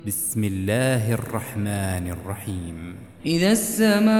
بسم الله الرحمن الرحيم. إذا السماء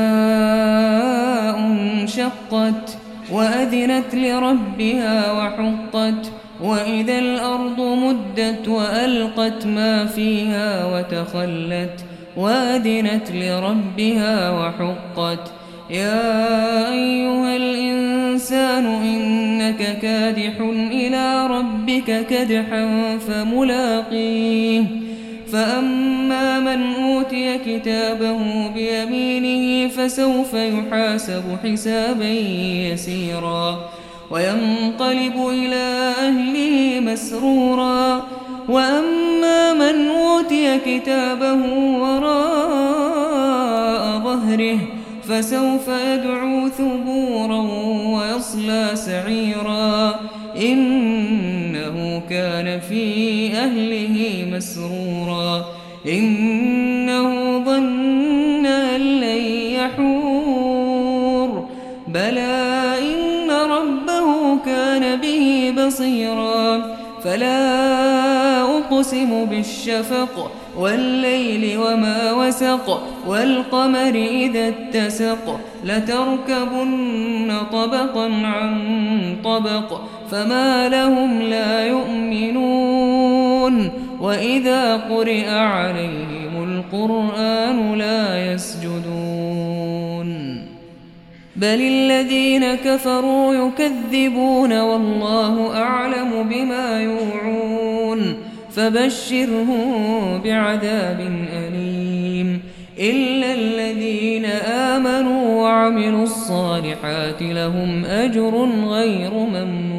انشقت وأذنت لربها وحقت وإذا الأرض مدت وألقت ما فيها وتخلت وأذنت لربها وحقت يا أيها الإنسان إنك كادح إلى ربك كدحا فملاقيه فأما من أوتي كتابه بيمينه فسوف يحاسب حسابا يسيرا وينقلب إلى أهله مسرورا وأما من أوتي كتابه وراء ظهره فسوف يدعو ثبورا ويصلى سعيرا إنه كان في أهله مسرورا إنه ظن أن لن يحور بلى إن ربه كان به بصيرا فلا أقسم بالشفق والليل وما وسق والقمر إذا اتسق لتركبن طبقا عن طبق فما لهم لا يؤمنون وإذا قرئ عليهم القرآن لا يسجدون بل الذين كفروا يكذبون والله أعلم بما يوعون فبشرهم بعذاب أليم إلا الذين آمنوا وعملوا الصالحات لهم أجر غير ممنون